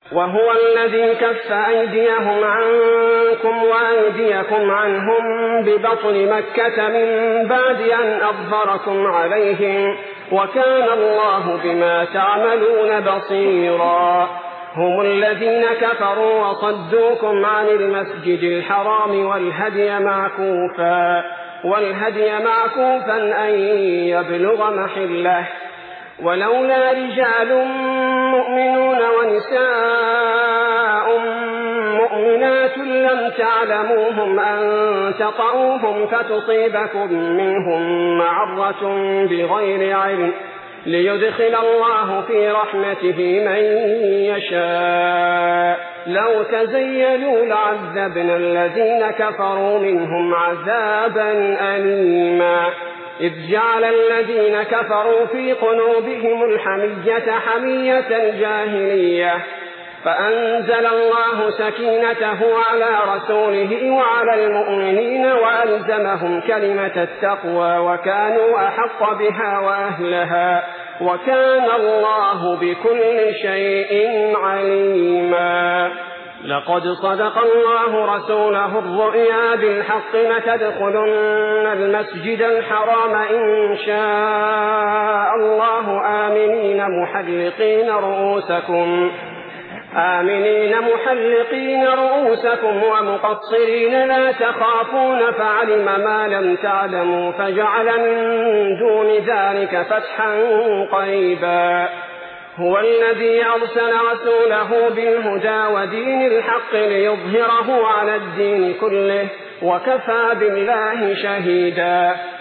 وهو الذي كف أيديهم عنكم وأيديكم عنهم ببطن مكة من بعد أن أظهركم عليهم، وكان الله بما تعملون بصيرا. هم الذين كفروا وصدوكم عن المسجد الحرام والهدي معكوفا أن يبلغ محله، ولولا رجال مؤمنون ونساء مؤمنات لم تعلموهم أن تطؤوهم فتصيبكم منهم معرة بغير علم ليدخل الله في رحمته من يشاء. لو تزيلوا لعذبنا الذين كفروا منهم عذابا أليما. إذ جعل الذين كفروا في قلوبهم الحمية حمية الجاهلية، فأنزل الله سكينته على رسوله وعلى المؤمنين وألزمهم كلمة التقوى وكانوا أحق بها وأهلها، وكان الله بكل شيء عليما. لقد صدق الله رسوله الرؤيا بالحق لتدخلن المسجد الحرام إن شاء الله آمنين محلقين رؤوسكم ومقصرين لا تخافون فعلم ما لم تعلموا فجعل من دون ذلك فتحا قريبا. هو الذي أرسل رسوله بالهدى ودين الحق ليظهره على الدين كله وكفى بالله شهيدا.